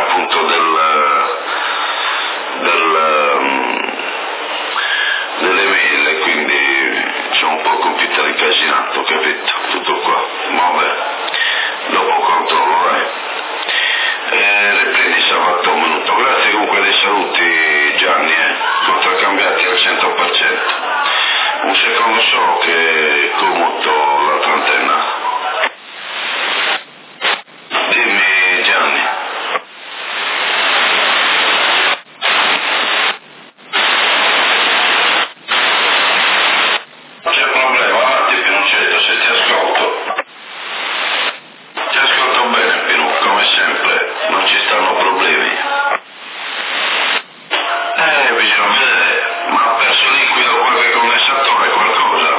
appunto delle mail, quindi c'è un po' il computer incasinato, capito? Tutto qua, vabbè, dopo controllo, riprendi Salvatore un minuto. Grazie comunque dei saluti Gianni, contraccambiati al 100%. Un secondo solo che commuto l'altra antenna. Dimmi Gianni. Non c'è problema, avanti Pinochetto, se ti ascolto. Ti ascolto bene Pinu, come sempre, non ci stanno problemi. Bisogna vedere, ma ha perso liquido qualche condensatore, qualcosa?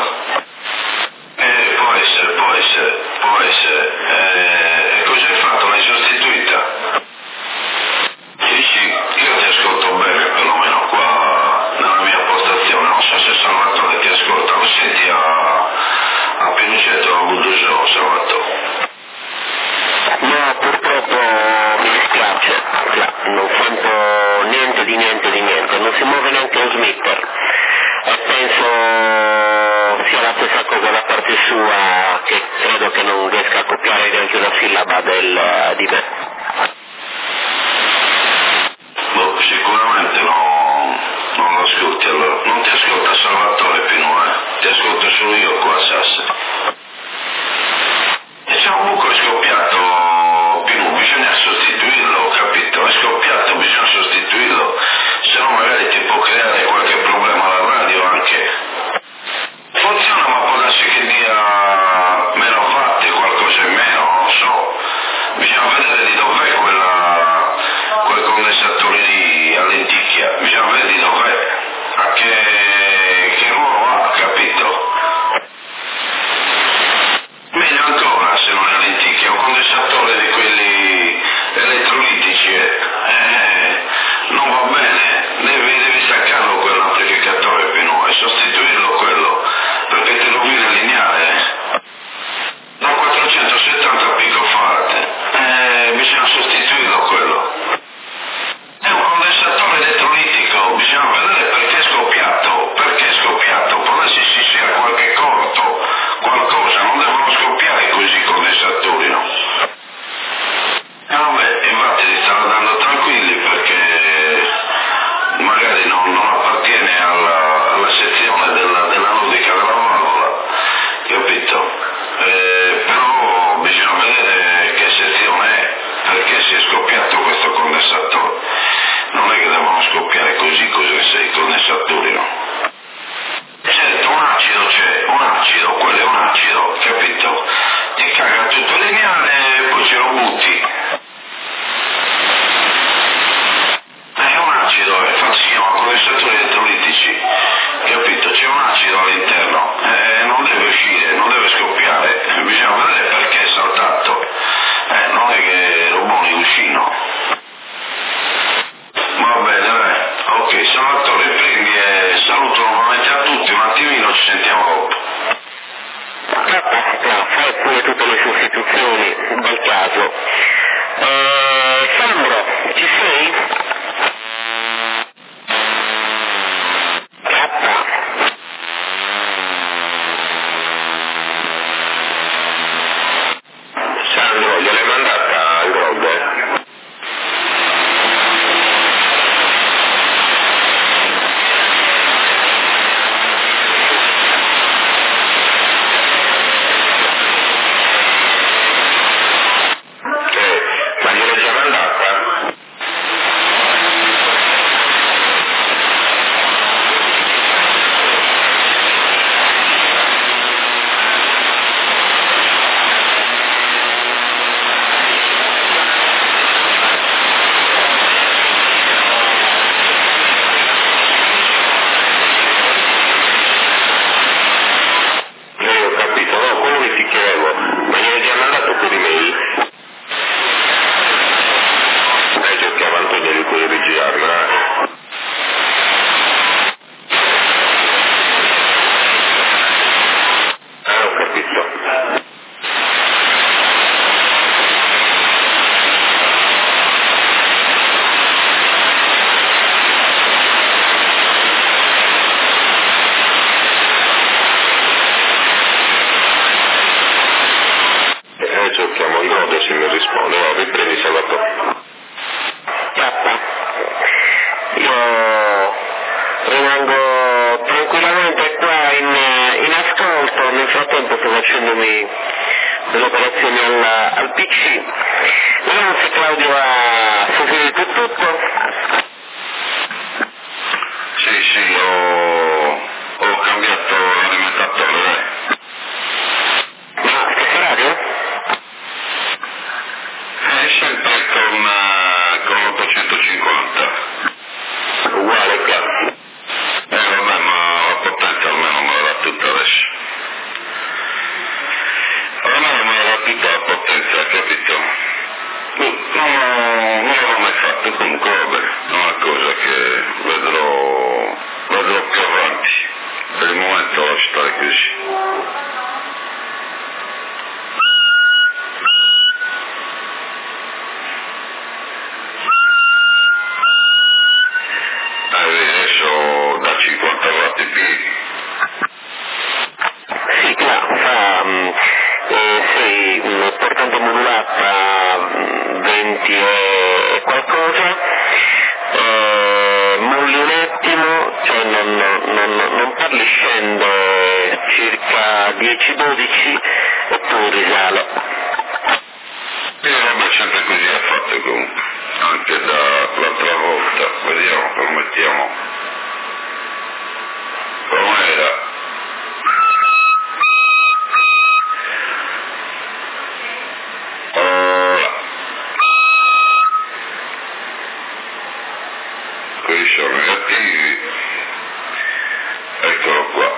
Può essere. E cosa hai fatto? L'hai sostituita? Dici, io ti ascolto bene, perlomeno qua nella mia postazione, non so se Salvatore ti ascolta, lo senti a Pinochetto, a Buduso, Salvatore? No, purtroppo mi dispiace, non sento niente di niente, non si muove neanche lo smitter e penso sia la stessa cosa da parte sua, che credo che non riesca a copiare neanche una sillaba di me. Sicuramente non lo ascolti allora. Non ti ascolta Salvatore Pino, ti ascolto solo io qua a Sasse. E c'è un buco, è scoppiato Pino, bisogna sostituirlo, capito? È scoppiato, bisogna sostituirlo, se no magari ti può creare qualche problema alla radio anche. Funziona, ma può darsi che dia meno fatti, qualcosa in meno, non so. Bisogna vedere di dov'è quel condensatore lì a lenticchia, bisogna vedere di dov'è, a che ruolo ha, capito? al PC. Vediamo se Claudio ha seguito tutto. Sì, ho cambiato l'alimentatore. Ma stessa radio? Sempre con 850. Uguale qua. Vabbè, ma la potenza almeno me la dà tutta adesso. Almeno me la dà tutta la potenza, capito? Non l'avevo mai fatto, comunque vabbè, è una cosa che vedrò più avanti. Per il momento lascio stare così. Adesso da 50 watt piedi. Sì, fa sei portante modulata 20 e qualcosa, molli un attimo, cioè non parli, scende circa 10-12 e poi risale. Vabbè, sempre così ha fatto comunque, anche dall'altra volta, vediamo, permettiamo. Com'era? Questi sono negativi, eccolo qua.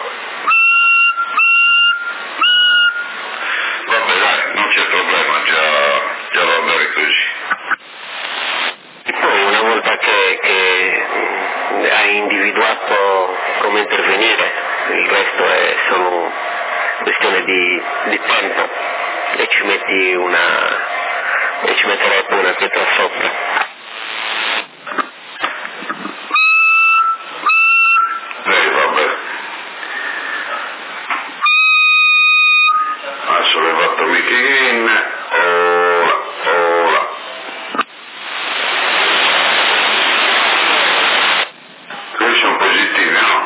Vabbè dai, non c'è problema, già va bene così. E poi una volta che hai individuato come intervenire, il resto è solo questione di tempo e ci metterai poi una pietra sopra. Vabbè. Ha sollevato Michelin, ora. Questi sono positivi, no?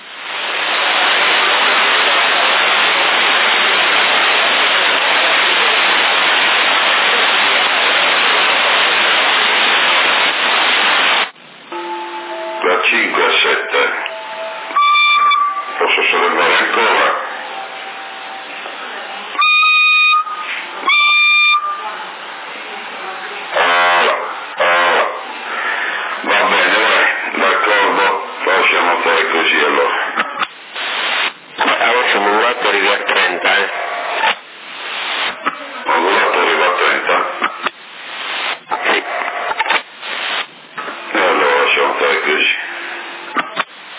Da 5 a 7. Posso sollevare ancora? Va bene, vai, d'accordo, possiamo fare così allora. Adesso modulato arrivi a 30, Modulato arriva a 30? Sì. E allora lasciamo fare così.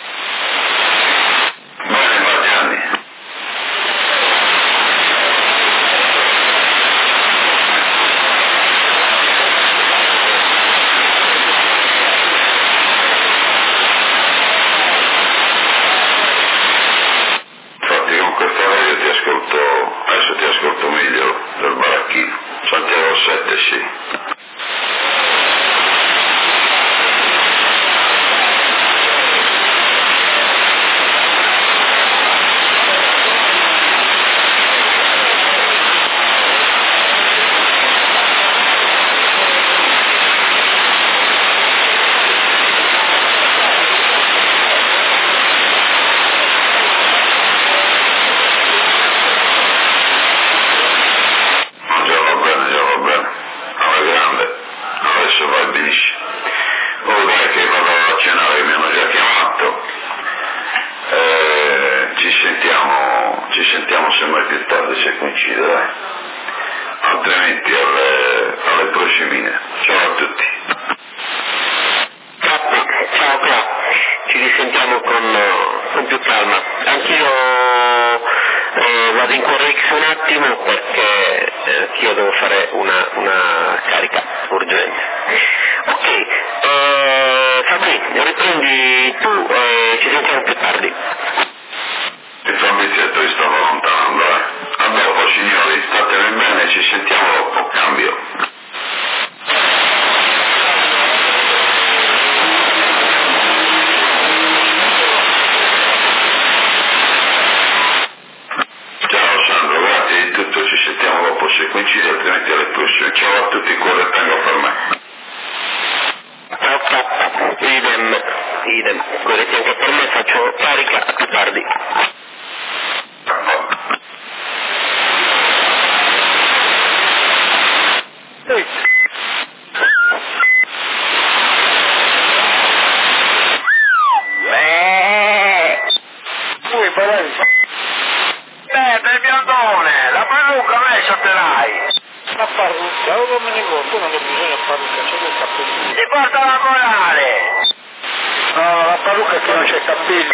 idem, guardi anche per me, faccio carica, più tardi. Del biondone, la parrucca me ce l'hai. La parrucca, ora me ne vuoi, tu non ho bisogno di parrucca, c'è il cappellino. Ti porta la morale. No, la parrucca è che non c'è cappello.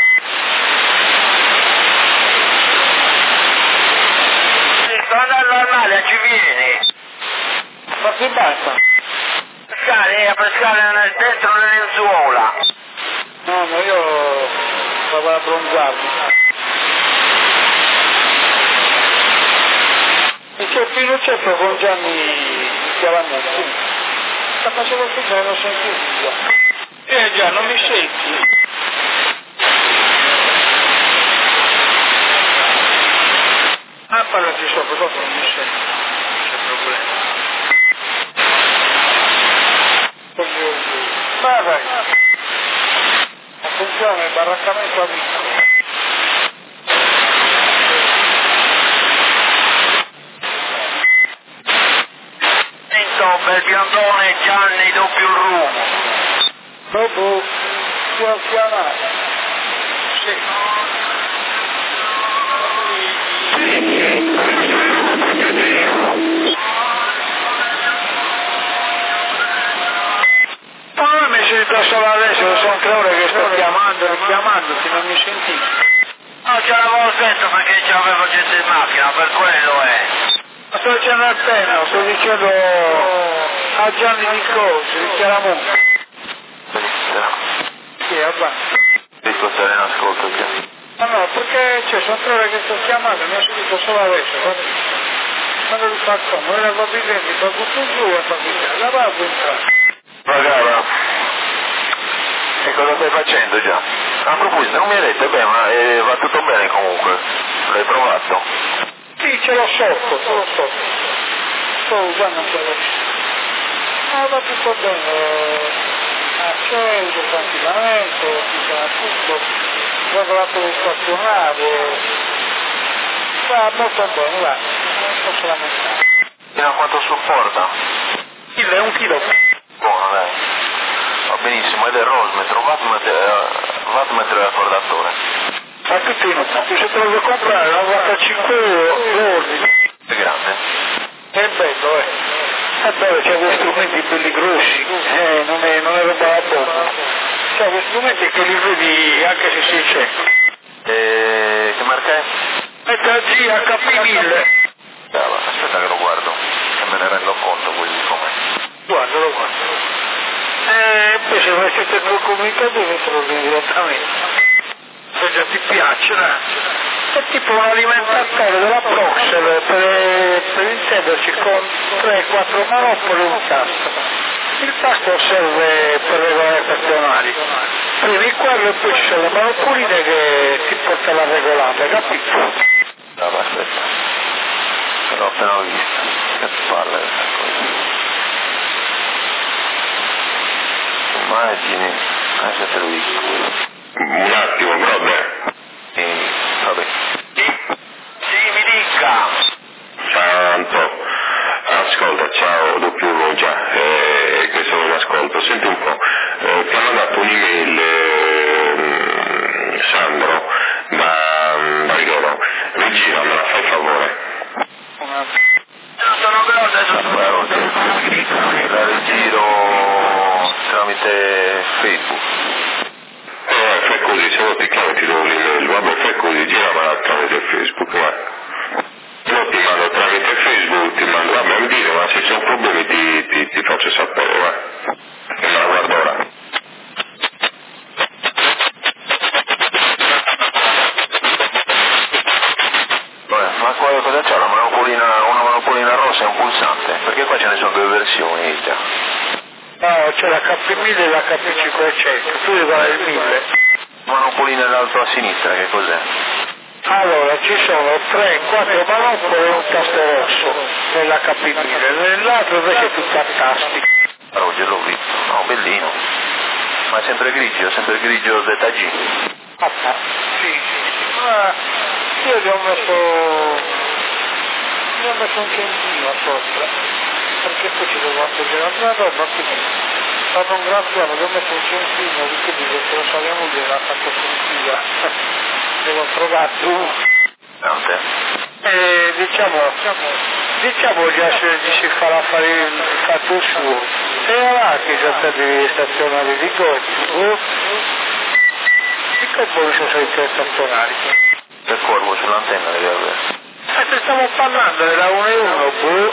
Quando è normale ci vieni. Ma si basta? A pescare dentro le lenzuola. No, ma io vado a bronzarmi. E c'è il Pinochetto con Gianni Chiaramonti. Sta facendo tutto e non sentito. Già, non mi senti? Ah, parlati sopra, dopo non mi senti. Non c'è problema. Vai. Attenzione, baraccamento amico. Bel biondone Gianni doppio rum. Dopo ti ho chiamato. Sì. Ma mi sento solo adesso, sono 3 ore che sto richiamandoti, non mi senti? No, ce l'avevo detto perché ce l'avevo gente in macchina, per quello è. Ma sto dicendo appena, sto dicendo a Gianni Nicosi, di Chiaramonte. Sì, avanti. Dico stare in ascolto già. Ma no, perché sono 3 ore che sto chiamando, mi ha subito solo adesso, quando li fa come, ora va bene, fa tutto giù e fa bene, la va a entrare. Brava. E cosa stai facendo già? A proposito, non mi hai detto, beh, ma va tutto bene comunque. L'hai provato? Sì, ce l'ho sotto. Sto usando anche adesso. Ah, va tutto bene. Acceso, tranquillamente, funziona tutto. Ho regolato lo stazionario. Va molto bene, va. Non posso lamentare. Fino a quanto supporta? Il è 1 chilo. Buono, dai. Va benissimo, ed è Rosmetro, Wattmetro e raccordatore. Ma tutti se te lo vuoi comprare, 95 euro l'ordine. È grande. È bello, È bello, c'è due strumenti belli grossi, non è roba da poco. C'è due strumenti che li vedi anche se si c'è. Che marca è? È da GHP1000. Aspetta che lo guardo, che me ne rendo conto così com'è. Guardalo. Poi se vuoi essere col comunicatore te lo vieni direttamente. Se già ti piace, è tipo un alimentatore della Proxel per intenderci con 3-4 manopole e un tasto. Il tasto serve per regolare i stazionari. Premi quello e poi ci sono le manopoline che ti portano a regolare, capito? No, aspetta, l'ho appena vista, che palle questa cosa. Immagini, se te lo dico. Un attimo, brother. Vabbè. Sì, mi dica. Santo. Ascolta, ciao, doppio già, che sono in ascolto. Senti un po', ti ha mandato un'email Sandro da Rigoro. Rigiramela, fai favore. Sono grosse, la rigiro tramite Facebook. Fai così, se no ti chiamo e ti do un'email, vabbè, fai così, giramela tramite Facebook, vai. Io ti mando tramite Facebook, ti mando, vabbè, mi dire, ma se c'è un problema ti faccio sapere, vai. E me la guardo ora. Vabbè, ma qua cosa c'è? Una manopolina rossa e un pulsante? Perché qua ce ne sono 2 versioni, già. No, c'è la KP1000 e la KP500, tu devi fare il 1000. Manopolina dall'alto a sinistra, che cos'è? Allora, ci sono 3-4 manopole e un tasto rosso nella KP1000, nell'altro invece è tutto a tasti. Roger l'ho visto, no, bellino. Ma è sempre grigio ZG? Sì. Ma io gli ho messo un centino sopra, perché poi ci devo appoggiare una roba, quindi fanno un gran piano, gli ho messo un centino, perché dico che lo so, mia moglie l'ha fatto sentire, devo trovare tu. Diciamo già se si farà fare il fatto suo, e ora che già stati stazionari di corpo, di corpo non sono stati stazionari. Che corvo sull'antenna deve avere? Se stiamo parlando era 1 e 1,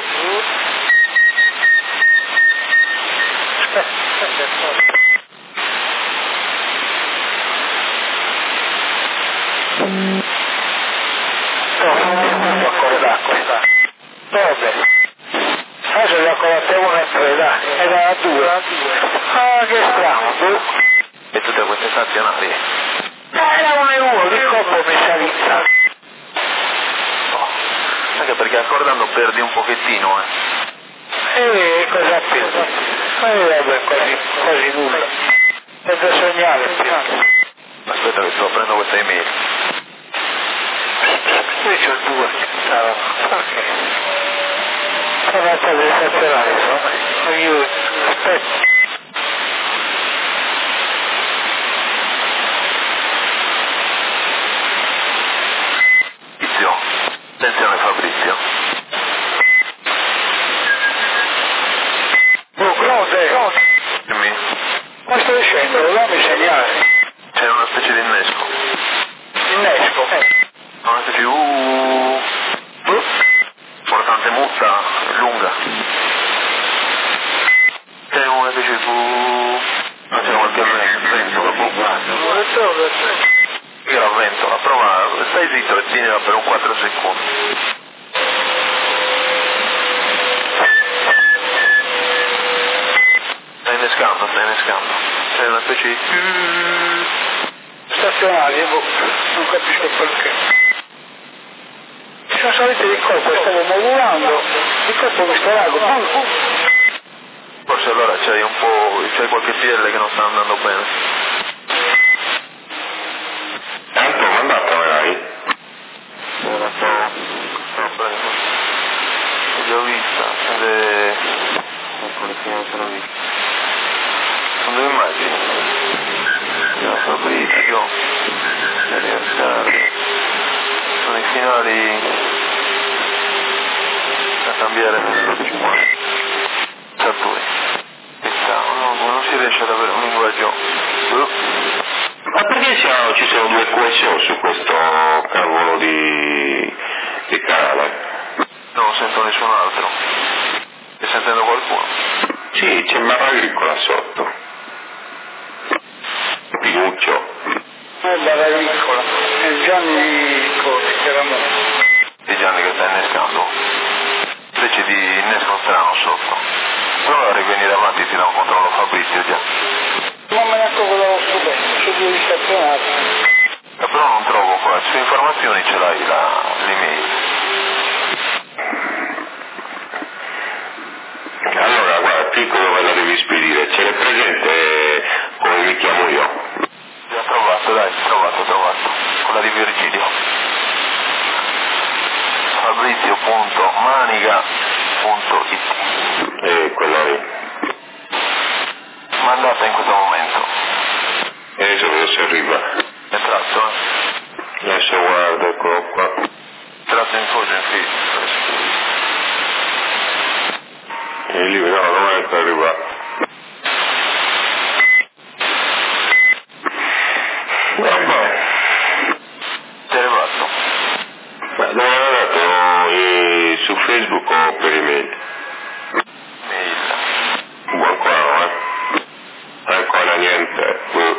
ancora d'acqua. Dove? Adesso gli ho ancora una e 3, dai, era 2. Ah, che strano, E tutte queste stazionarie? Era 1 e 1, di corpo messa vita. Anche perché accordando perdi un pochettino, E cosa perdi? Vabbè, quasi nulla. È da sognare, Aspetta che sto aprendo questa email. Io c'ho 2. Ok. Sono state stazionali, no? Io aspetta. Attenzione Fabrizio. Pronte? Dimmi. Ma sto dicendo, dammi segnale. C'è una specie di innesco. Innesco? Una specie di portante mutta, lunga. C'è una specie di non c'è qualche vento dopo un quadro. Io la ventola, prova, stai zitto e tienila per un 4 secondi. Stai innescando. C'è una specie di Stazionali, non capisco perché. Ci sono salite di colpo, stavo modulando, di colpo mi sto lago. Forse allora c'hai qualche PL che non sta andando bene. Tanto mandatamela. L'ho vista, sono 2 immagini. Fabrizio, sono i finali da cambiare nel 50. Sartori. Non si riesce ad avere un linguaggio. Ma perché ci sono 2 question su questo cavolo di canale? Non sento nessun altro. Stai sentendo qualcuno? Sì, c'è Barra Agricola sotto. Pinuccio. Non è Barra Agricola, è Gianni Cosi, che era morto. Di Gianni che sta innescando. Specie di innesco strano sotto. Prova a rivenire avanti, ti dà un controllo Fabrizio già. Non me ne accorgo subito, su 2 stazionati. Però non trovo qua, su informazioni ce l'hai l'email. Allora, guarda, qui come la devi spedire? Ce l'è presente come mi chiamo io? Già trovato, dai, trovato. Quella di Virgilio. Fabrizio.manica.it. Quella lì. Mandata in questo momento. Adesso dove si arriva? È tratto, Adesso guarda, eccolo qua. Tratto in fondo, in feed. E lì, no, non è per arrivare. Vabbè. Ti è arrivato? Ma dove l'ho dato? Su Facebook o per email? Mail. Ancora, ancora niente.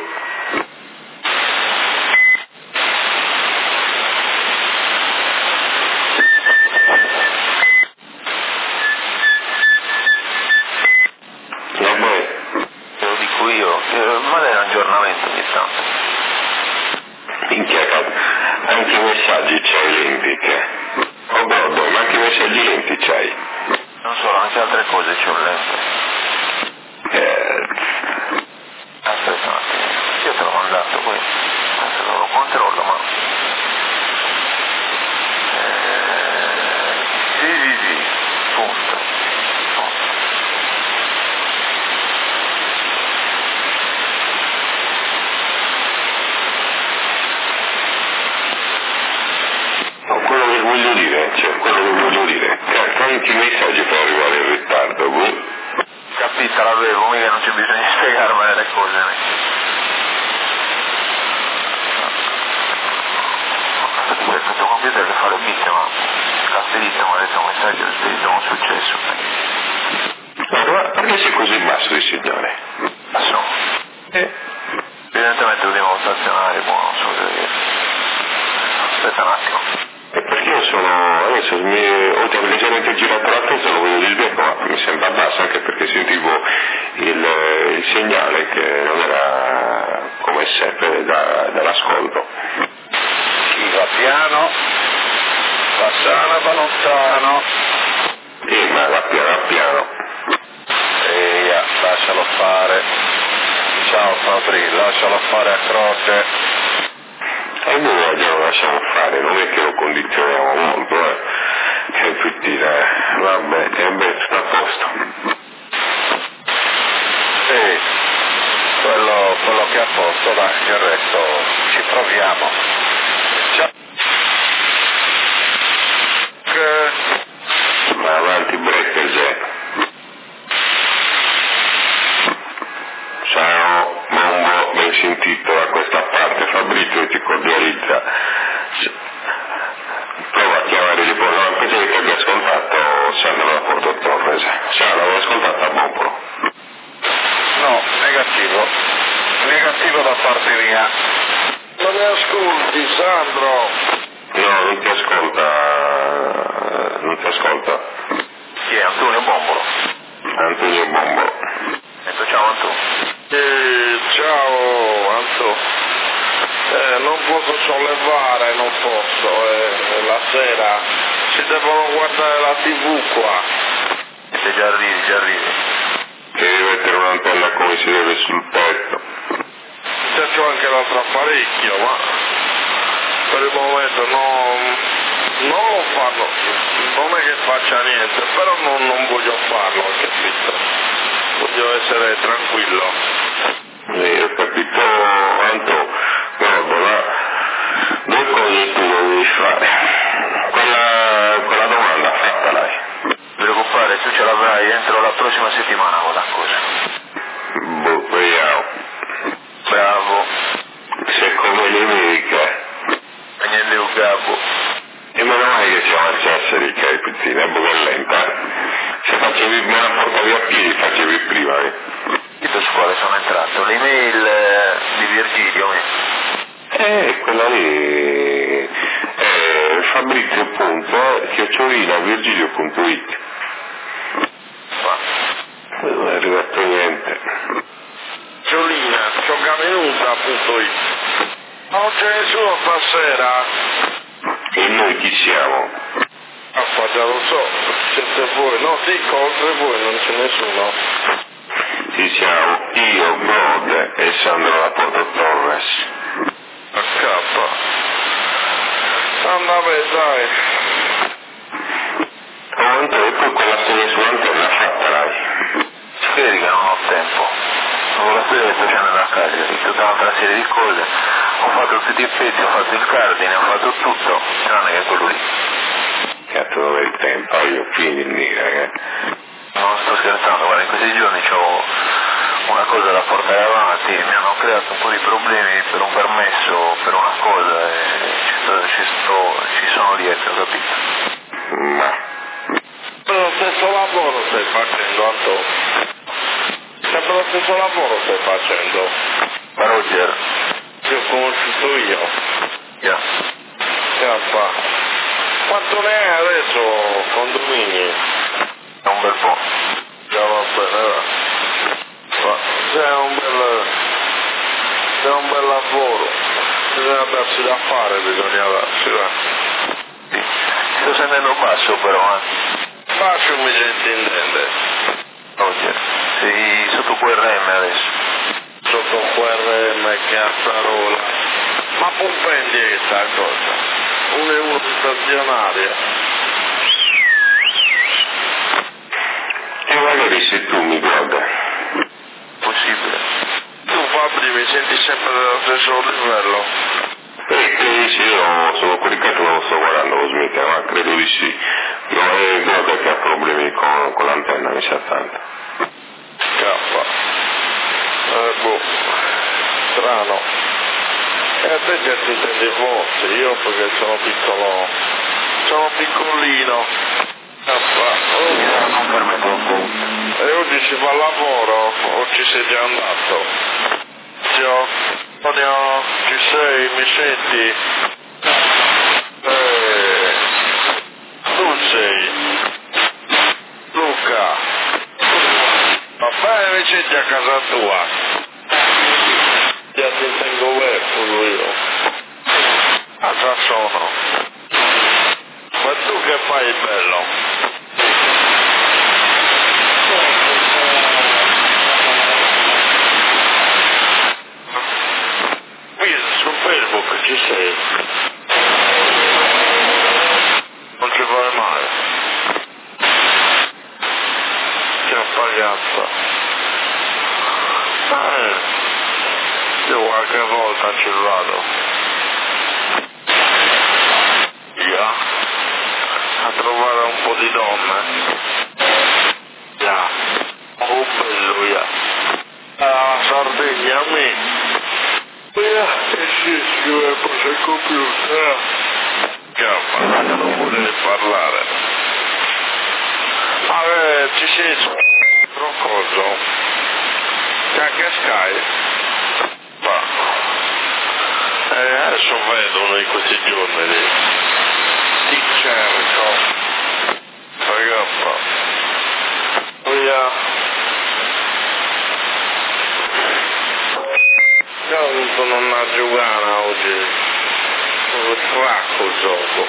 Te lo dico io, ma è un aggiornamento ogni tanto. Minchia, anche i messaggi c'hai lenti, che? Oh Gordo, ma anche i messaggi lenti c'hai? Non solo, anche altre cose c'ho lente. Aspetta. spiegarmi le cose. Questo computer che fa le bit, ma l'ha spedito, mi ha detto un messaggio, l'ha spedito un successo. Ma perché sei così basso il segnale? Basso? Evidentemente dobbiamo stazionare, buono, non so cosa dire. Aspetta un attimo. E perché io sono, adesso ho leggermente girato la testa, lo vedo di sbecco, ma mi sembra basso anche perché sentivo il segnale che non era come sempre dall'ascolto. Chi va piano, va sano, va lontano. Ma va piano. Lascialo fare. Ciao Fabri, lascialo fare a croce. E noi lo lasciamo fare, non è che lo condizioniamo molto, che tutti, vabbè, tutto a posto. Sì, quello che è a posto, dai, il resto ci proviamo. Ciao. Ma avanti Brettese. Ciao, Mombo, ben sentito da questa parte, Fabrizio ti cordializza. Prova a chiamare di Porto, ma penso che abbia ascoltato Sandro da Porto Torres. Ciao, l'avevo ascoltato a Bompolo. No, negativo da parte mia. Non mi ascolti, Sandro? No, non ti ascolta. Chi è? Antonio Bombolo? Antonio Bombo. Ecco, ciao Antonio. Ciao Anto, non posso sollevare, non posso, la sera si devono guardare la TV qua. Se già arrivi. Devi mettere un'antenna come si deve sul tetto. C'ho anche l'altro apparecchio, ma per il momento non lo fanno, non è che faccia niente, però non voglio farlo, capito? Voglio essere tranquillo. Ho capito, Anto, guarda, due cose tu devi fare. Quella domanda fatta lei. Non ti preoccupare, tu ce l'avrai entro la prossima settimana quella cosa. Vediamo. Bravo. Se come le mediche. E niente un gabbo. E meno male che siamo a Sassari, che è piccola, è un po' lenta. Se facevi me la portavi a piedi, facevi prima, Su quale sono entrato? L'email di Virgilio, quella lì è fabrizio.virgilio.it. Non è arrivato niente. Giolina.it. Non c'è nessuno stasera? E noi chi siamo? Già lo so, siete voi, no sì, oltre voi non c'è nessuno. Ci siamo io, Brode e Sandro da Porto Torres. A K. Vabbè, dai. E poi quella storia sull'antenna fatta lei. Vedi che non ho tempo. Non lo sto facendo nella casa, tutta un'altra serie di cose. Ho fatto tutti i pezzi, ho fatto il cardine, ho fatto tutto, tranne che quello lì. Cazzo dove il tempo, io quindi dire Non sto scherzando, guarda, in questi giorni ho una cosa da portare avanti, mi hanno creato un po' di problemi per un permesso, per una cosa e ci sono dietro, capito? Ma Lo stesso lavoro stai facendo, Anto? Sempre lo stesso lavoro stai facendo? Roger. Ti ho conosciuto io. Yeah. Quanto ne hai adesso, condomini? È un bel po'. Già va bene, va. C'è un bel lavoro. Bisogna darsi da fare, bisogna darsi, va. Sì. Sto sentendo basso però, Bacio mi si intende. Roger, sei sotto QRM adesso. Sotto QRM, cazzarola. Ma comprendi questa cosa? Uno è uno stazionario. e magari se tu mi guarda. Possibile. Tu Fabri mi senti sempre dello stesso livello? Perché sì, io sono coricato, non lo sto guardando lo Smith, ma credo di sì. Non è guarda che ha problemi con l'antenna, mi sa tanto. K. boh, strano. E a te già ti intendi forse, io perché sono piccolino. E oggi si fa lavoro o ci sei già andato? Antonio, ci sei? Mi senti? Tu sei? Luca? Va bene, mi senti a casa tua? Già ti tengo verso io. Ah, già sono. Ma tu che fai bello? Su Facebook ci sei? Non ci fai male. Che appagazza. Io qualche volta ci vado. Via. A trovare un po' di donne. Via. Oh bello, via. Ah, Sardegna, a me. E si scrive poi sul computer. Cavolo, non vuole parlare. Ci sei qualcosa? C'è anche Sky? Va. Adesso vedo in questi giorni ti cerco. Ragazza. Via. Io ho avuto una giocata oggi, tracco il gioco,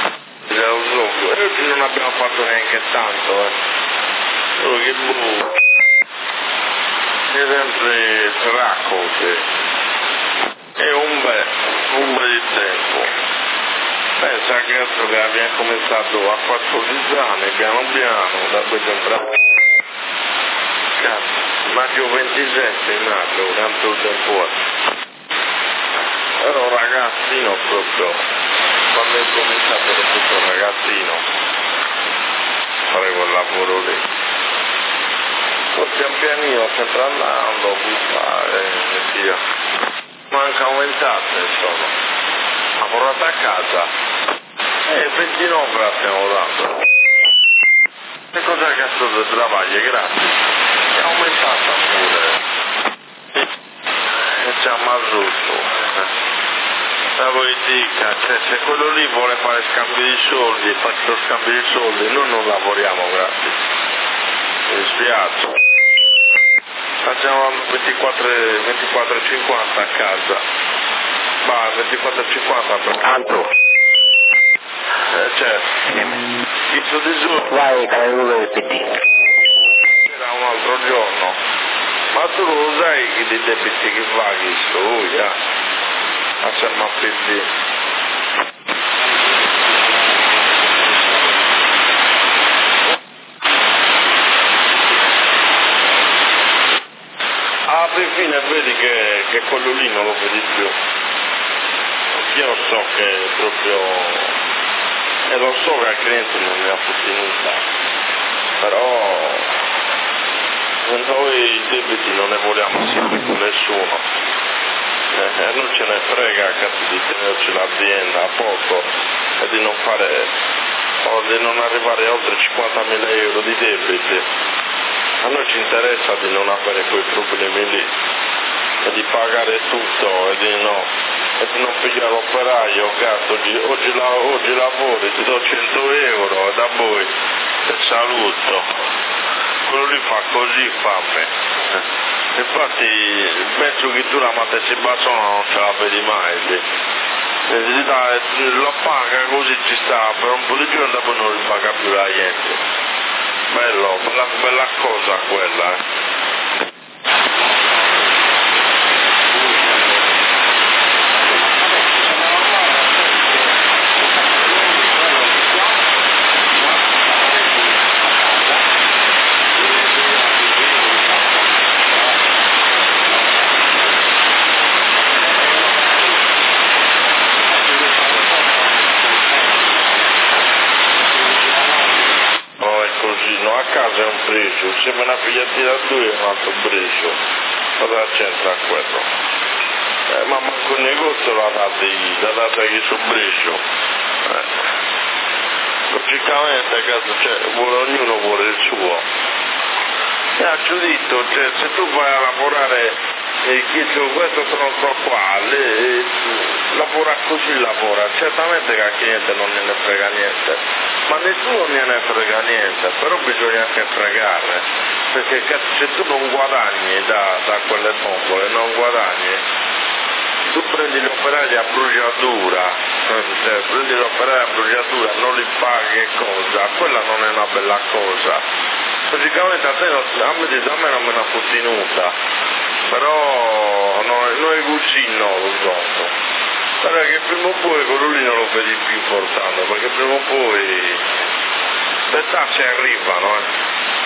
e oggi non abbiamo fatto neanche tanto, solo che è sempre tracco, è un bel di tempo. Pensa che altro che abbiamo cominciato a 14 anni, piano piano, da poi sempre maggio 27 è nato, tanto tempo. Ero un ragazzino proprio, quando ho cominciato ero tutto un ragazzino, fare quel lavoro lì. Poi pian pianino sempre andando, buttare e via. Manca aumentate insomma. Ha portato a casa e 29 la stiamo dando. E cos'è che sto del travaglio? Grazie. È aumentata pure e c'è mazzuto la politica, cioè se quello lì vuole fare scambi di soldi, faccio scambi di soldi, noi non lavoriamo gratis, mi dispiace, facciamo 24,50 a casa, va 24,50 per tanto, certo, il suo disordine vai del PD. C'era un altro giorno, ma tu lo sai che dei debiti che paghi storia, facciamo a PD. Alla fine vedi che quello lì non lo vedi più. Io so che proprio, e lo so che al cliente non ne ha sostenuta, però noi i debiti non ne vogliamo sempre con nessuno, non ce ne frega cazzo di tenerci l'azienda a poco e di non fare o di non arrivare a oltre 50.000 euro di debiti. A noi ci interessa di non avere quei problemi lì e di pagare tutto e di non pigliare l'operaio, cazzo, oggi lavori, ti do 100 euro e da voi te saluto. Quello lì fa così, fa a me. Infatti penso che tu la mattina basona non ce la vedi mai lì. Lo paga così ci sta, per un po' di giorni dopo non ripaga più la gente. Bello, bella cosa quella, a casa è un precio, se me la pigliati da due è un altro precio. cosa c'entra quello? Ma manco il negozio la data che su Brescio. Logicamente ognuno vuole il suo. E ha giudito, cioè, se tu vai a lavorare questo tronco qua, lavora così lavora, certamente che al cliente non gliene frega niente, ma nessuno gliene frega niente, però bisogna anche fregarne, perché se tu non guadagni da quelle bombole, non guadagni, tu prendi gli operai a bruciatura, non li paghi cosa, quella non è una bella cosa. Logicamente a me non me ne ha tenuta, però noi cucino lo so. Però che prima o poi quello lì non lo vedi più importante, perché prima o poi le tasse arrivano,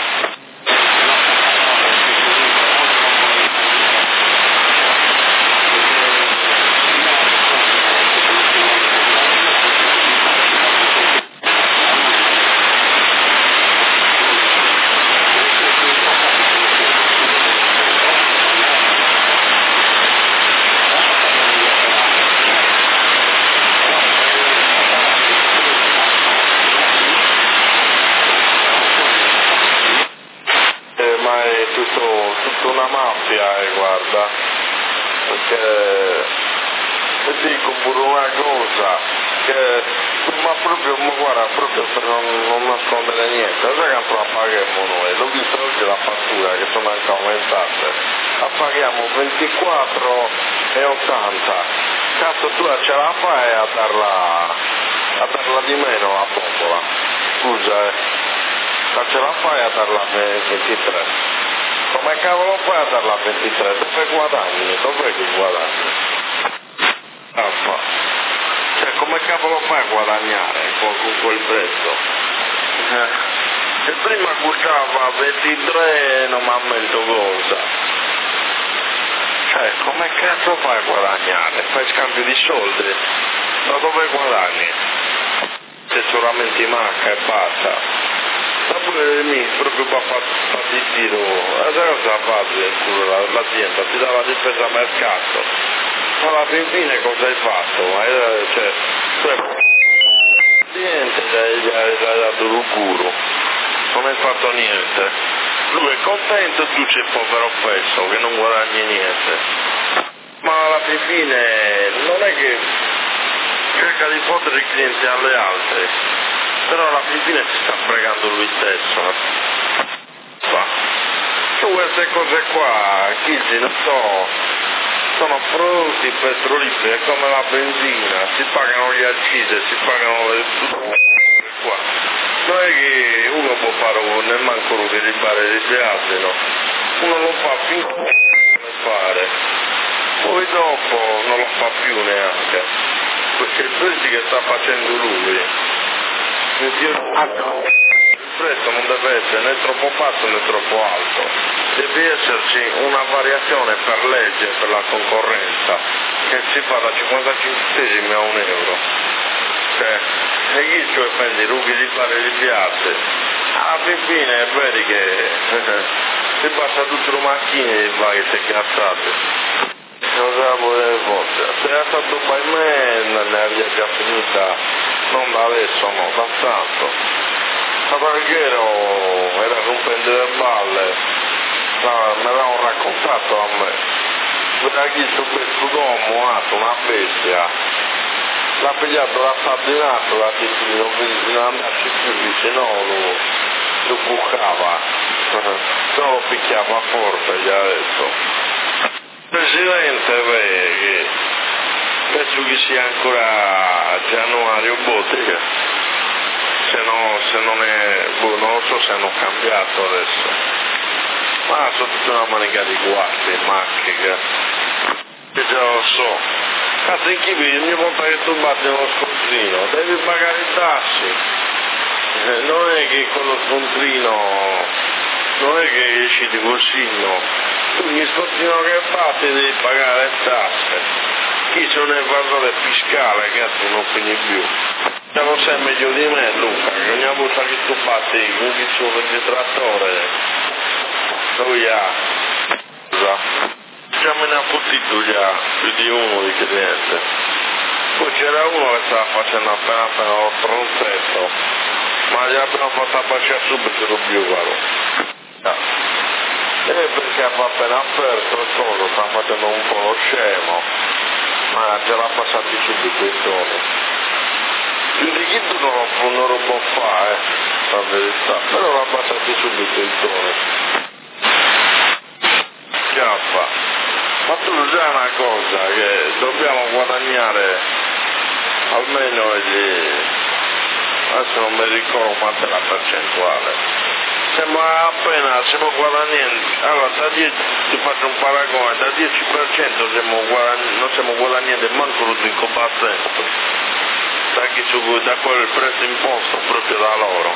ma è tutta una maffia, guarda, perché ti dico pure una cosa, che guarda, proprio per non nascondere niente, sai che la paghiamo noi, l'ho visto oggi la fattura che sono anche aumentate, la paghiamo 24,80, cazzo tu ce la fai a darla di meno la bombola, scusa ma ce la fai a darla a 23? Come cavolo fai a darla a 23? Dove guadagni? Dov'è che guadagni? Cioè come cavolo fai a guadagnare con quel prezzo? Se prima costava 23 non mi ammento cosa. Cioè come cazzo fai a guadagnare? Fai scambio di soldi? Da dove guadagni? Se solamente manca e basta. Mi proprio va fatto il tiro, sai cosa fa l'azienda? Ti dà la difesa a mercato, ma alla fine cosa hai fatto? Niente, gli hai dato l'uguro, non hai fatto niente, lui è contento, tu c'è il povero pezzo che non guadagni niente, ma alla fine non è che cerca di fottere i clienti alle altre. Però alla fine si sta fregando lui stesso. Su queste cose qua, Chigi, non so, sono prodotti petroliferi, è come la benzina, si pagano gli accise, si pagano le qua. Non è che uno può fare nemmeno che ribare di altri, no? Uno lo fa finché non vuole fare, poi dopo non lo fa più neanche, perché il prezzo che sta facendo lui. Il prezzo non deve essere né troppo basso né troppo alto, deve esserci una variazione per legge per la concorrenza che si fa da 55 centesimi a €1. Cioè, e chi ci prendi rughi di fare di piazze? Alla fine vedi che si passa tutte le macchine e vai che sei cazzate. Cosa vuole fare? Se è stato by me ne abbia già finita, non da adesso, no, da tanto. Sabarghero era rompendo le balle, me l'hanno raccontato a me. Era chi su questo uomo ha una bestia, l'ha pigliato, l'ha sardinato, l'ha detto non andarci più vicino, lo bucava, non lo picchiava forte, gli ha detto. Presidente, penso che sia ancora Gianluario Bottega, se non è, non lo so se hanno cambiato adesso, ma sono tutta una manica di guardie, macchine, che già lo so, cazzo in chi ogni volta che tu batti uno scontrino devi pagare i tassi, non è che con lo scontrino, non è che esci di così, no. Tu mi scontrino che batti devi pagare le tasse. Chi se ne parla del fiscale, cazzo non finì più. Lo sai meglio di me Luca, che ogni volta che tu batti con il suo registratore, lui ha. ne ha fottito già più di uno di cliente. Poi c'era uno che stava facendo appena lo stronzetto, ma gli abbiamo fatto abbassare subito lo biovaro. Perché aveva appena aperto il coso, sta facendo un po' lo scemo, ma ce l'ha passati subito i toni. Più di chi non lo può fare, la verità, però l'ha passati subito i toni. Chiappa, ma tu sai una cosa, che dobbiamo guadagnare almeno adesso non mi ricordo quanto è la percentuale. Stiamo guadagnando, allora da 10, ti faccio un paragone, da 10% non stiamo guadagnando manco lo combattente, da quel prezzo imposto proprio da loro.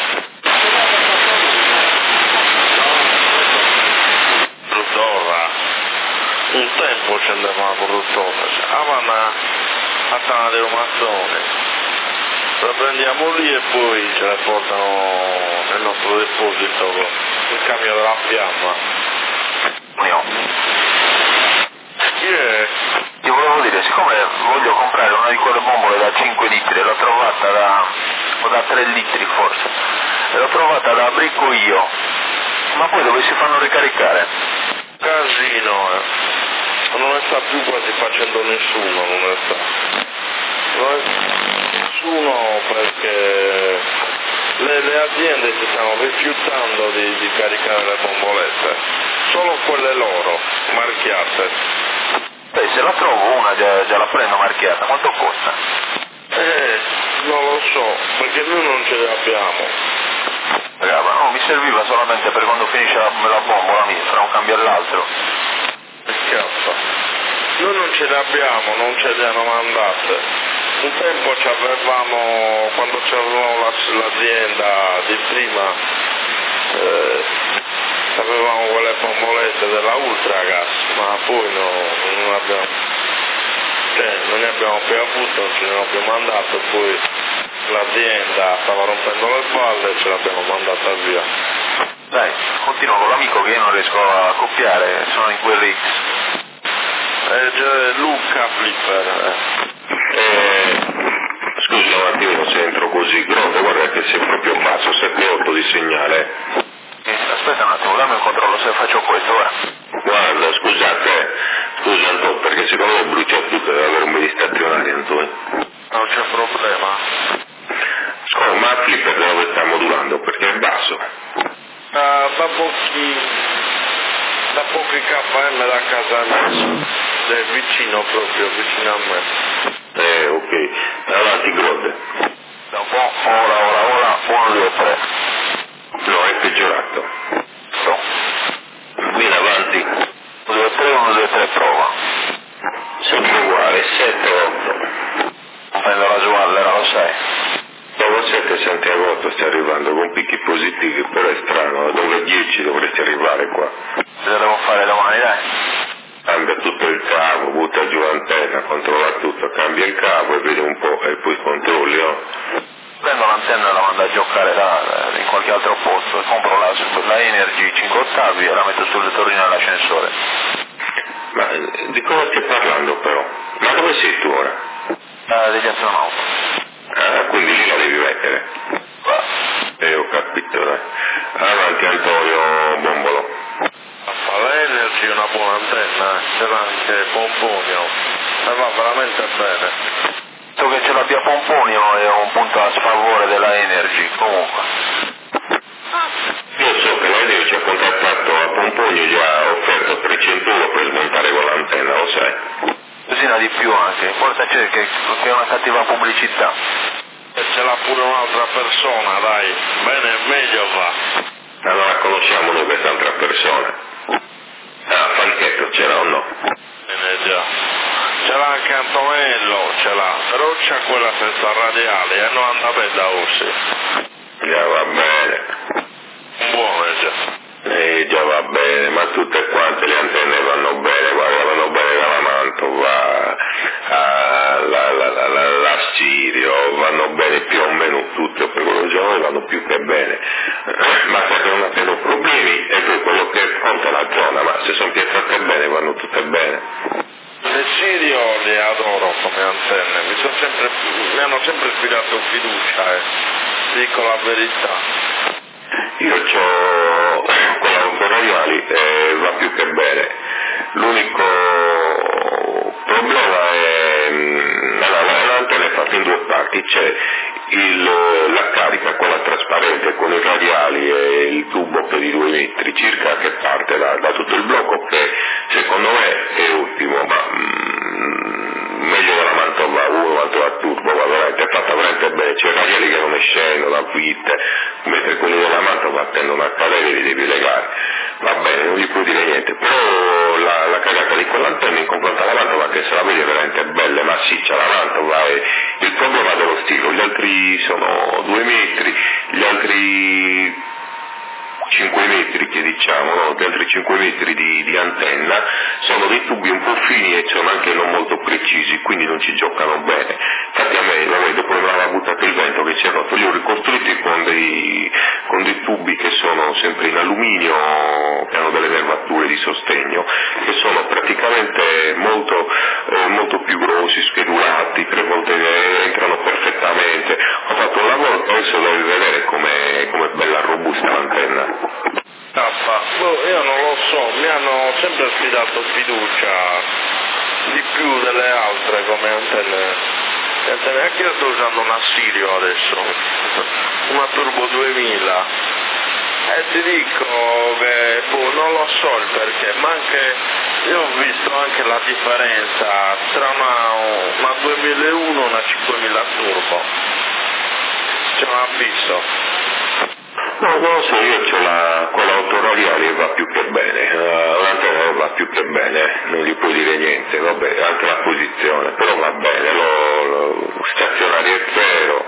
Un tempo scendeva la produttora, avevano a Tana del Mazzone. La prendiamo lì e poi ce la portano nel nostro deposito il camion della fiamma. Io volevo dire, siccome voglio comprare una di quelle bombole da 5 litri, l'ho trovata o da 3 litri forse, e l'ho trovata da Bricco io, ma poi dove si fanno ricaricare? Casino, non ne sta più quasi facendo nessuno, non ne sta nessuno perché le aziende si stanno rifiutando di caricare le bombolette, solo quelle loro, marchiate. Se la trovo una già la prendo marchiata, quanto costa? Non lo so, perché noi non ce le abbiamo. Brava, no, mi serviva solamente per quando finisce la bombola mia, fra un cambio e l'altro. Scappa. Noi non ce le abbiamo, non ce le hanno mandate. Un tempo ci avevamo, quando c'avevamo l'azienda di prima, avevamo quelle bombolette della Ultragas, ma poi non abbiamo, non ne abbiamo più avuto, non ce ne hanno più mandato, poi l'azienda stava rompendo le palle e ce l'abbiamo mandata via. Dai, continuo con l'amico che io non riesco a copiare, sono in quel X. Luca Flipper. Scusa un attimo se entro così, Gronda, guarda che sei proprio basso, 7-8 di segnale. Aspetta un attimo, dammi un controllo se faccio questo, ora. Guarda, scusa Antonio, perché secondo me brucia tutto, deve avere un po' di stazionario Antonio. Non c'è problema. Scusa, ma Flipper dove sta modulando? Perché è basso. Da pochi KM da casa mia, vicino a me. Ok, avanti Gronda. Da un po', ora, 1, 2, 3. No, è peggiorato. No. Qui in avanti. 1, 2, 3, 1, 2, 3, prova. Sempre uguale, 7-8. Non prendo la giovallera, lo sai. Dopo 7 Santiago 8 stai arrivando con picchi positivi, però è strano, a 9-10 dovresti arrivare qua. Cosa devo fare domani, dai? Cambia tutto il cavo, butta giù l'antenna, controlla tutto, cambia il cavo e vedi un po' e poi controlli, oh. Prendo l'antenna e la mando a giocare in qualche altro posto, compro la Energy 5 ottavi e la metto sul torino dell'ascensore. Ma di cosa stai parlando però? Ma dove sei tu ora? Degli astronauti. Quindi lì la devi mettere. Ho capito, dai. Avanti Antonio Bombolo. L'Energy è una buona antenna, c'era anche Pomponio, e va veramente bene. So che ce l'abbia Pomponio è un punto a sfavore della Energy, comunque. Io so che l'Energy ci ha contattato a Pomponio, già ha offerto 300 euro per smontare quell'antenna, lo sai? Cosina di più anche, forse c'è che è una cattiva pubblicità. E ce l'ha pure un'altra persona, dai, bene, meglio va. Allora conosciamo noi quest'altra persona. Falchetto c'era o no? Già. Ce l'ha anche Antonello, però c'ha quella senza radiali e non anda bene da usci. Già va bene. Buono già. Già va bene, ma tutte quante le antenne vanno bene, guarda, vanno bene dalla Mantova, la Sirio, vanno bene più o meno tutte, per quello giorno vanno più che bene. Basta che non abbiano problemi e poi quello che conta è la zona, ma se sono piazzate bene vanno tutte bene. antenne, mi hanno sempre ispirato fiducia, dico la verità. Io ho con l'autoradiali va più che bene, l'unico problema è l'antenna è fatta in due parti, c'è la carica, quella trasparente con i radiali e il tubo che è di 2 metri circa, che parte da tutto il blocco, che secondo me è ottimo, ma meglio della Mantova 1, Mantova Turbo, ma veramente è fatta veramente bene, c'è radiali che non ne scendono a fitte, mentre quelli della Mantova tendono a cadere e li devi legare, va bene, non gli puoi dire niente, però la cagata di quell'antenna in confronto alla Mantova, che se la vedi è veramente bella, massiccia la Mantova, è il problema dello stilo, gli altri sono 2 metri, gli altri 5 metri che diciamo, no? Gli altri 5 metri di antenna sono dei tubi un po' fini e sono anche non molto precisi, quindi non ci giocano bene. Infatti a me dopo che mi aveva buttato il vento che ci è rotto, li ho ricostruiti con dei tubi che sono sempre in alluminio, che hanno delle nervature di sostegno, che sono praticamente molto più grossi, schedulati, 3 volte entrano perfettamente. Ho fatto un lavoro che adesso devi vedere com'è bella robusta l'antenna. Io non lo so, mi hanno sempre affidato fiducia di più delle altre come antenne. Anche io sto usando una Sirio adesso, una Turbo 2000, e ti dico che non lo so il perché, ma anche io ho visto anche la differenza tra una 2001 e una 5000 Turbo, c'è un abisso. No, non lo so, io ho quella autoradiale e va più che bene, l'antenna va più che bene, non gli puoi dire niente, vabbè, anche la posizione, però va bene, lo stazionario è zero,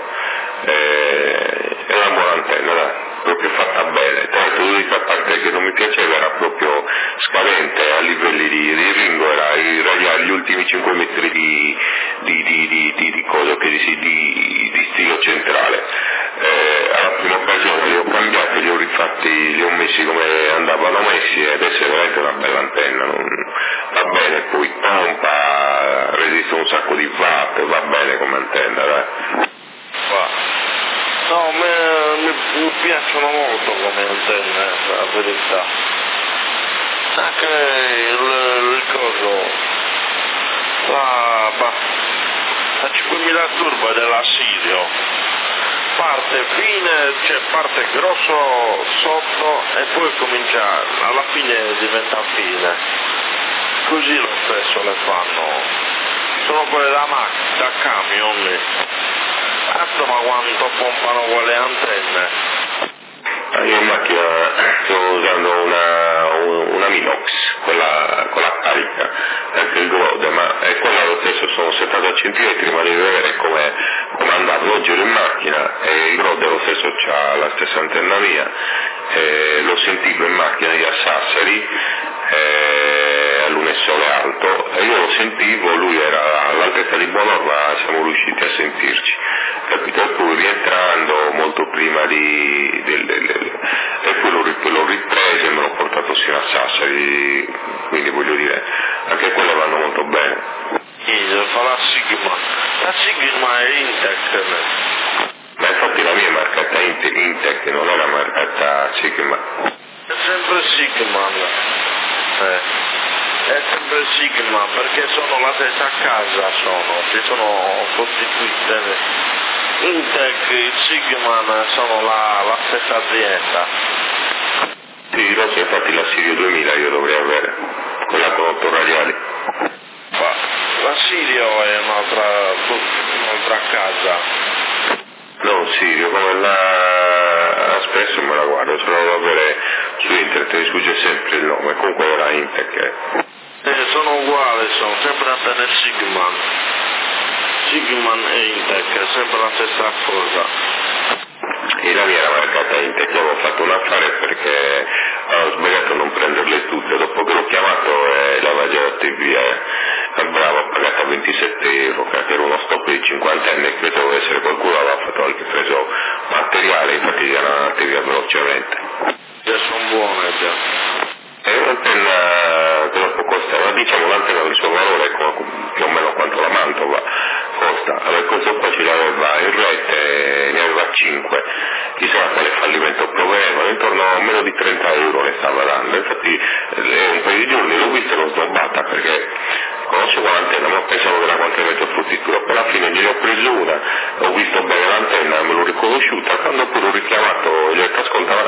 è una buona antenna, dai, proprio fatta bene, tra l'altro l'unica parte che non mi piaceva era proprio scadente a livelli di ringo, era gli ultimi 5 metri di cosa che di stilo centrale. Alla prima occasione li ho cambiati, li ho rifatti, li ho messi come andavano messi, ed è veramente una bella antenna, va bene, poi pompa, resiste un sacco di watt, va bene come antenna, dai. No, mi piacciono molto come antenne, la verità. Anche il coso, la 5000 Turbo della Sirio. Parte fine, cioè parte grosso sotto e poi comincia, alla fine diventa fine. Così lo stesso le fanno. Sono quelle da camion. Cazzo, ma quanto pompano quelle antenne? Io in macchina sto usando una Minox, quella con la carica, anche il Grode, ma quella lo stesso sono 70 cm, ma devi vedere come andarlo. Giro in macchina e il Grode lo stesso ha la stessa antenna mia, lo sentivo in macchina a Sassari, all'Unesole Alto, e io lo sentivo, lui era all'altezza di Bonorva, siamo riusciti a sentirci, capito? Poi rientrando molto prima e poi l'ho ripreso e me l'ho portato sino a Sassari, quindi voglio dire, anche quelle vanno molto bene. Fa la Sigma è Intec. Ma infatti la mia è marcata Intec, non è la marcata Sigma. È sempre Sigma. È sempre Sigma, perché sono la stessa casa, si sono costituite. Intec e Sigma sono la stessa azienda. Sì, lo so, infatti la Sirio 2000 io dovrei avere, quella con 8 radiali. La Sirio è un'altra casa. No, Sirio, come la spesso me la guardo, se la devo avere su internet mi sfugge sempre il nome, comunque era Intec. Sono uguali, sono sempre antenne Sigman e Intec, è sempre la stessa cosa. E la mia era marcata Intec, avevo fatto un affare perché ho sbagliato a non prenderle tutte, dopo che l'ho chiamato l'aveva già dato via. Bravo, ho pagato 27 euro, che era uno stop di 50 anni, credo deve essere qualcuno aveva fatto qualche preso materiale, infatti li hanno andati via velocemente. Già sono buone già. È un'antenna che dopo costa ma diciamo l'antenna del suo valore è più o meno quanto la Mantova costa. Allora questo qua ce l'aveva in rete, ne aveva 5, chissà quale fallimento provenivano, intorno a meno di 30 euro le stava dando, infatti un paio di giorni l'ho vista e l'ho snobbata perché conoscevo l'antenna, ma pensavo che era quantomeno fruttitura, poi alla fine gliene ho preso una, ho visto bene l'antenna, me l'ho riconosciuta, quando poi l'ho richiamato, gli ho detto ascolta,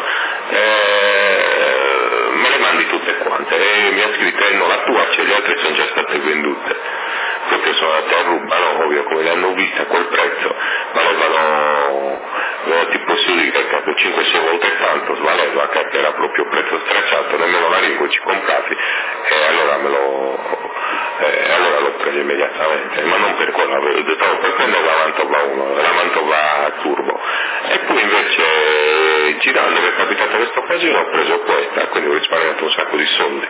me le mandi tutte quante, e mi ha scritto no, la tua c'è, le altre sono già state vendute, perché sono andate a rubano, ovvio, come le hanno viste a quel prezzo, valevano, ti posso dire, capo 5-6 volte tanto, svaleva, che era proprio prezzo stracciato, nemmeno la Ringo ci comprati, e allora allora l'ho preso immediatamente, ma non per quella, stavo per prendere la Mantova 1, la Mantova Turbo, e poi invece girando mi è capitata questa occasione, ho preso questa, quindi ho risparmiato un sacco di soldi.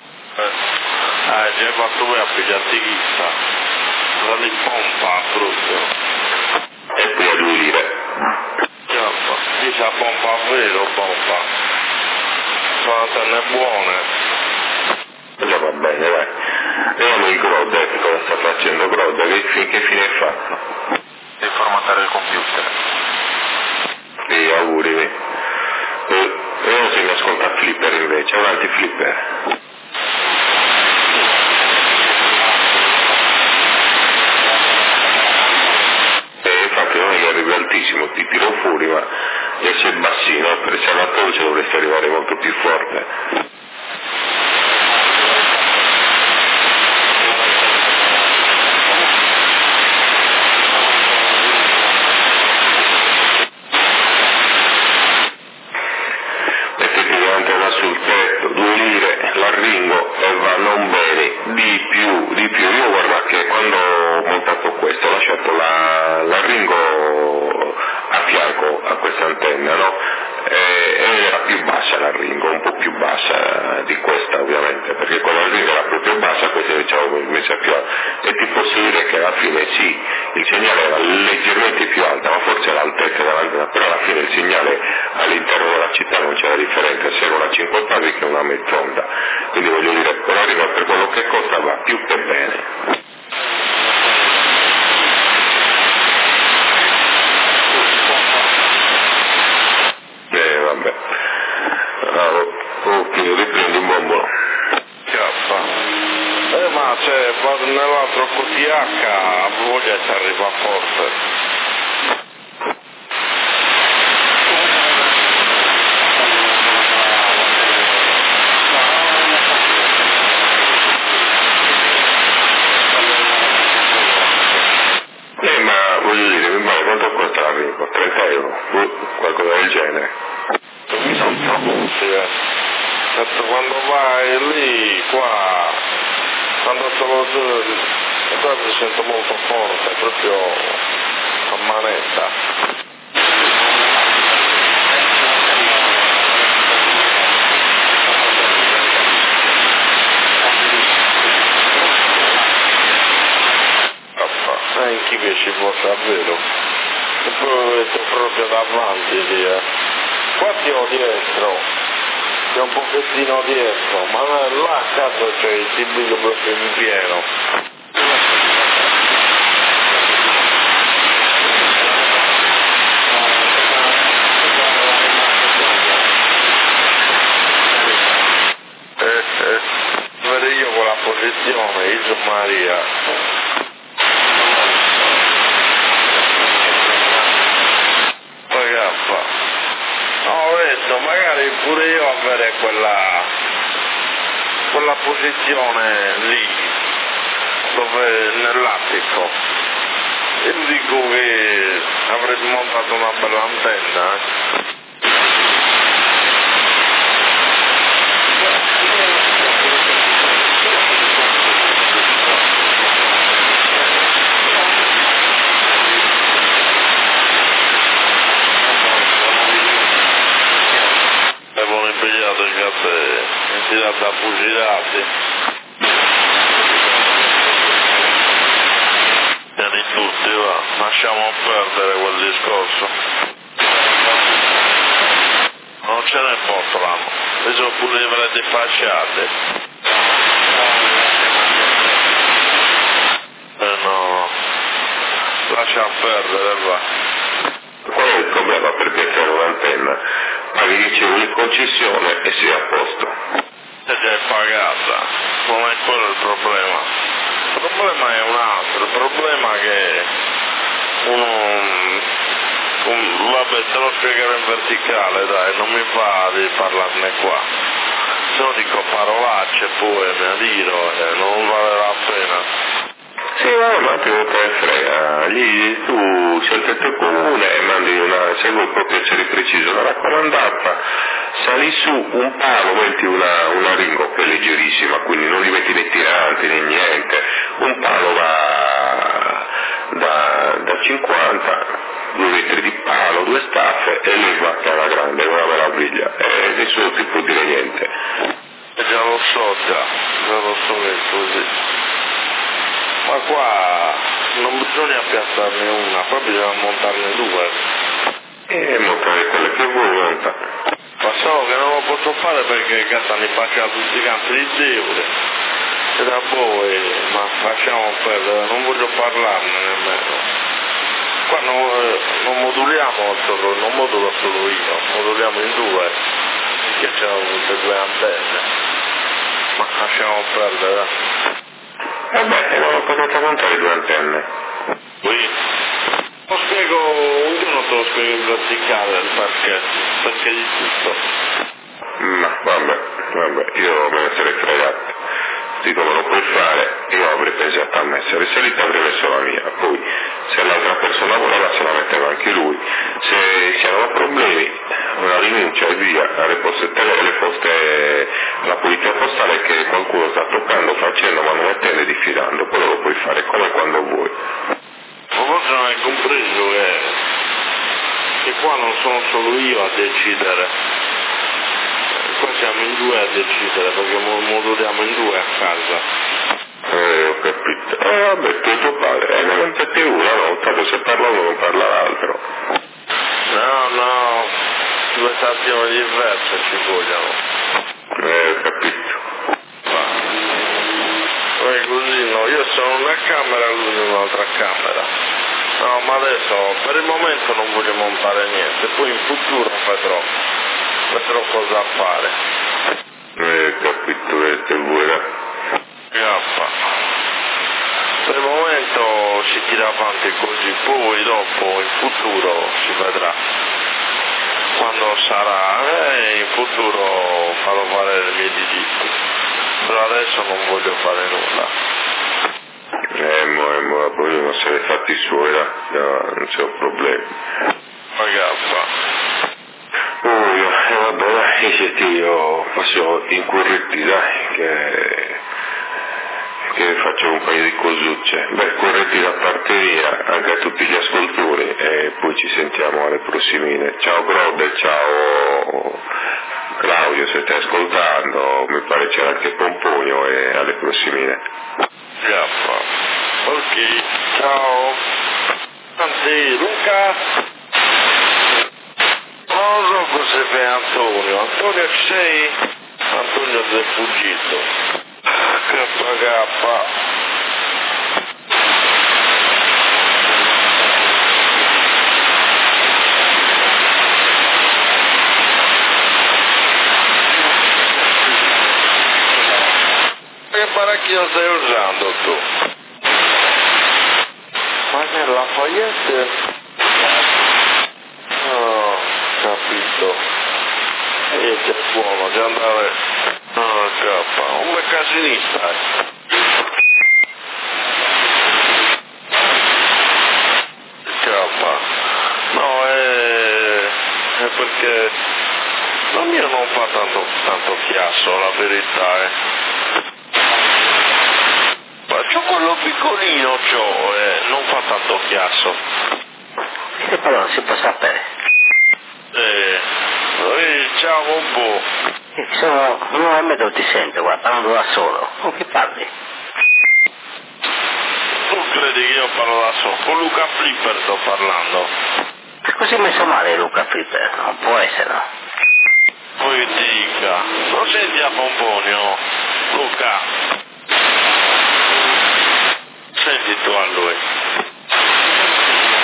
Già fatto voi a pigliarti chissà, non in pompa proprio. E poi a 2 lire. Dice a pompa vero, pompa. Sono antenne buone. Già va bene, vai. Vediamo il Grode, che cosa sta facendo Grode, che fine è fatto? Devi formattare il computer. Sì, auguri. Vediamo se mi ascolta Flipper invece, avanti Flipper. Infatti non è che arrivi altissimo, ti tiro fuori, ma adesso è bassino, per essere a 12 dovresti arrivare molto più forte. Sul tetto, 2 lire, l'arringo e va non bene, di più, io guarda che quando ho montato questo ho lasciato l'arringo a fianco a questa antenna, no? E era più bassa l'arringo, un po' più bassa di questa ovviamente, perché con l'arringo era proprio bassa, questa diciamo messa più alta, e ti posso dire che alla fine sì, il segnale era leggermente più alto, ma forse l'altezza dell'antenna, però alla fine il segnale all'interno della città non c'era differenza, se era una 50 che una mezz'onda, quindi voglio dire, con l'arringo per quello che costa va più che bene. Vabbè. Ok, riprendi un bombolo. Ma c'è, vado nell'altro QTH, a voglia ci arriva forte. Ma voglio dire, mi pare quanto costa l'arrivo? 30 euro? Qualcosa del genere. Mi sono troppo, detto quando vai lì, qua, quando sono qua mi sento molto forte, proprio a manetta. In chi che ci può davvero? E poi lo vedo proprio davanti lì, Qua ti ho dietro, c'è un pochettino dietro, ma là cazzo c'è il tibico proprio in pieno. Vedo io con la posizione, Gesù Maria. Ho detto magari pure io avere quella posizione lì, dove nell'attico. Io dico che avrei montato una bella antenna. Avevano impegnato il caffè, tirato a fucilati. Vieni tutti, va, lasciamo perdere quel discorso. Non ce ne importa, adesso pure le avrete fasciate. lascia perdere, va. Qual è il problema per piazzare un'antenna? Paghi 10 euro di concessione e sei a posto. E già è pagata, non è quello il problema. Il problema è un altro, il problema è che vabbè, te lo spiegherò in verticale, dai, non mi fa di parlarne qua. Se no dico parolacce poi mi adiro e non vale la pena. Sì, ma te ne frega, tu scegli il tuo comune e segui il tuo piacere preciso, la raccomandata, sali su un palo, metti una ringo che è leggerissima, quindi non li metti né tiranti né niente, un palo va da 50, 2 metri di palo, 2 staffe e lui va che è una grande, una meraviglia, e nessuno ti può dire niente. Già lo so che è così. Ma qua non bisogna piazzarne una, poi bisogna montarne 2. E montare quelle che vuoi monta. Ma solo che non lo posso fare perché cazzo mi faccia tutti i campi di Zeure. E da voi, ma lasciamo perdere, non voglio parlarne nemmeno. Qua non moduliamo solo, non modulo solo io, moduliamo in 2, che c'erano tutte 2 antenne. Ma lasciamo perdere. Vabbè, non potete montare 2 antenne. Qui lo spiego, un giorno te lo spiego in verticale perché di tutto. Ma vabbè, io me ne sarei fregato. Dico me lo puoi fare, io avrei pensato a mettere salita, avrei messo la mia, poi se l'altra persona voleva se la metteva anche lui, se c'erano problemi, una rinuncia e via, alle poste alla polizia postale che qualcuno sta toccando, facendo, manumettendo e diffidando, poi lo puoi fare come quando vuoi. Ma forse non hai compreso che qua non sono solo io a decidere. Qua siamo in 2 a decidere perché moduliamo in 2 a casa. Ho capito. Vabbè, tu e tuo padre, ne montate una, no? Tanto se parla uno non parla l'altro. No, 2 stazioni diverse ci vogliono. Ho capito. Poi così no, io sono in una camera e lui in un'altra camera. No, ma adesso per il momento non voglio montare niente, poi in futuro vedrò cosa fare. Capito, che vuoi? Per il momento si tira avanti così, poi dopo in futuro si vedrà. Quando sarà, in futuro farò fare le mie diritti. Però adesso non voglio fare nulla. Poi non se ne fatti i suoi, non c'è un problema. Vabbè, io passo in corretti, dai, che faccio un paio di cosucce. Beh, corretti da parte mia, anche a tutti gli ascoltatori, e poi ci sentiamo alle prossimine. Ciao Grode, ciao Claudio, se stai ascoltando, mi pare c'era anche Pomponio, e alle prossimine. Ok, ciao. Anzi, Luca. Non so cosa fai Antonio. Antonio ci sei? Antonio è fuggito. KK. Che baracchino stai usando tu? Ma che Lafayette? Capito. E c'è buono di andare un beccasinista. No, è perché la mia non fa tanto chiasso, la verità c'ho quello piccolino, non fa tanto chiasso. E però non si può sapere. Ciao un po'. Sono un metro ti sento, guarda, parlando da solo. Con chi parli? Tu credi che io parlo da solo? Con Luca Flipper sto parlando. Così è messo male Luca Flipper? Non può essere, no? Poi dica, non senti a Pomponio, Luca? Senti tu a lui.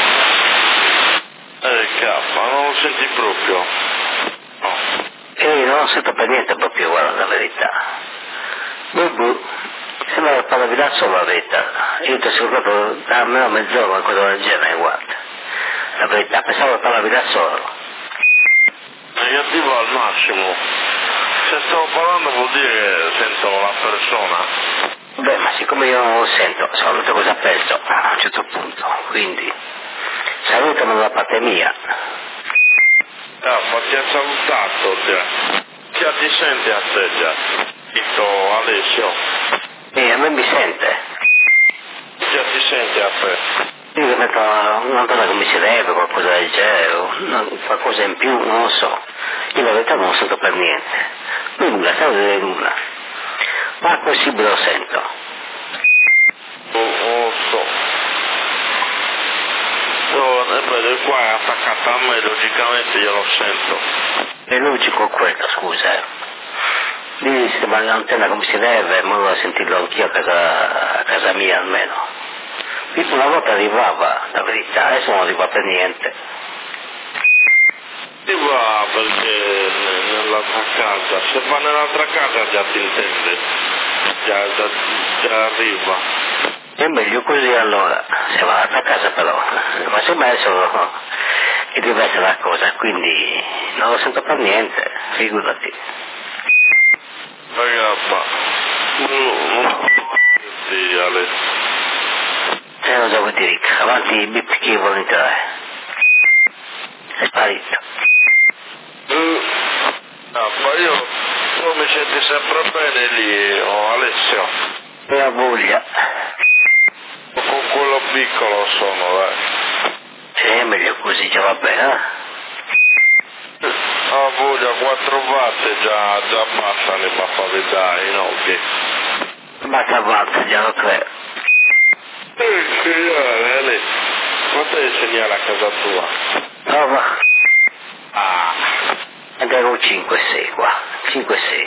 senti proprio? No. Non lo sento per niente proprio, guarda, la verità. Sembra che parla da solo la verità. Io ti ho ascoltato da almeno mezz'ora, qualcosa del genere, guarda. La verità, pensavo che parlavi da solo. Negativo al massimo. Se stavo parlando vuol dire che sento la persona. Beh, ma siccome io non lo sento, solamente cosa penso a un certo punto, quindi salutami da parte mia. Ma ti ha salutato già. Già ti senti a te già. Detto Alessio. A me mi sente. Già ti senti a te. Io che metto una cosa che mi si deve, qualcosa del genere, qualcosa in più, non lo so. Io la verità non lo sento per niente. Nulla, stavo di nulla. Ma è possibile lo sento. Non lo so. E qua è attaccata a me, logicamente io lo sento. È logico quello, scusa. Lì si va l'antenna come si deve, ma volevo sentirlo anch'io a casa mia almeno. Una volta arrivava, la verità, adesso non arriva per niente. Arriva perché nell'altra casa, se va nell'altra casa già ti intende, già arriva. È meglio così allora, se va all'altra casa però, ma sembra adesso è diversa la cosa, quindi non lo sento per niente, figurati. Ragazza, non ti Alessio. Lo devo dire, avanti i bip che vuole entrare. È sparito. Ma io tu mi senti sempre bene lì, Alessio. E la voglia. Con quello piccolo sono, dai. È meglio così, già va bene, Ha voglia, 4 watt già passano i baffavedai, no? Che... Basta avanti, già lo credo. Segnale, quanto è il segnale a casa tua? Prova. Andiamo 5-6 qua, 5-6.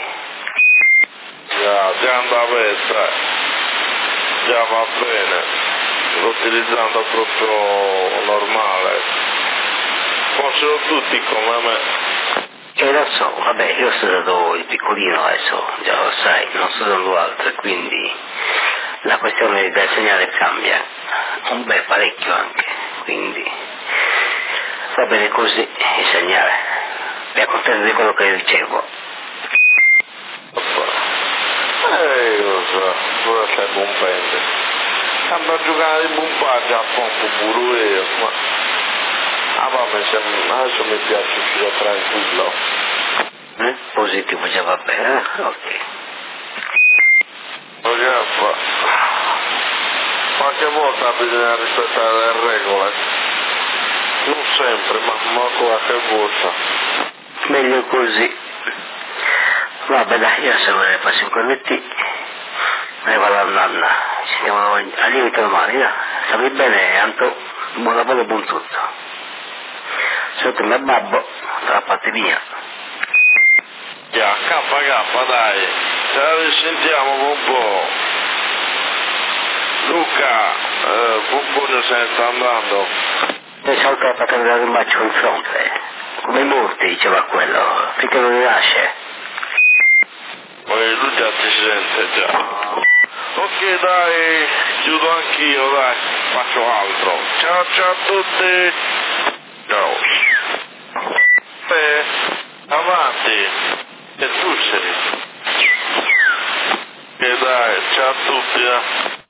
Già andava bene, già va bene, sto utilizzando proprio normale, fossero tutti come me. Lo so, vabbè, io sto dando il piccolino adesso, già lo sai, non sto dando altro, quindi la questione del segnale cambia, un bel parecchio anche, quindi va bene così il segnale, mi accontento di quello che ricevo. Lo so, tu sei buon pente. Andò a giocare di buon pace a poco pure io, ma... adesso mi piace uscire tranquillo. Positivo già va bene, ok. Qualche volta bisogna rispettare le regole. Non sempre, ma qualche volta. Meglio così. Vabbè dai, io se vuole passi un cornetti, me ne vado a nanna. Ci siamo a lievito domani, dai. Stammi bene, Anto, buon lavoro e buon tutto. Sotto il mio babbo, dalla parte mia. K, dai, ce la risentiamo un po'. Luca, Bumbugno se ne sta andando. E salta la patata del bacio in fronte, come i morti, diceva quello, finché non rinasce. Poi lui già ti sente già. Ok dai, chiudo anch'io, dai, faccio altro. Ciao a tutti. Ciao. Avanti. E tu sei. E dai, ciao a tutti.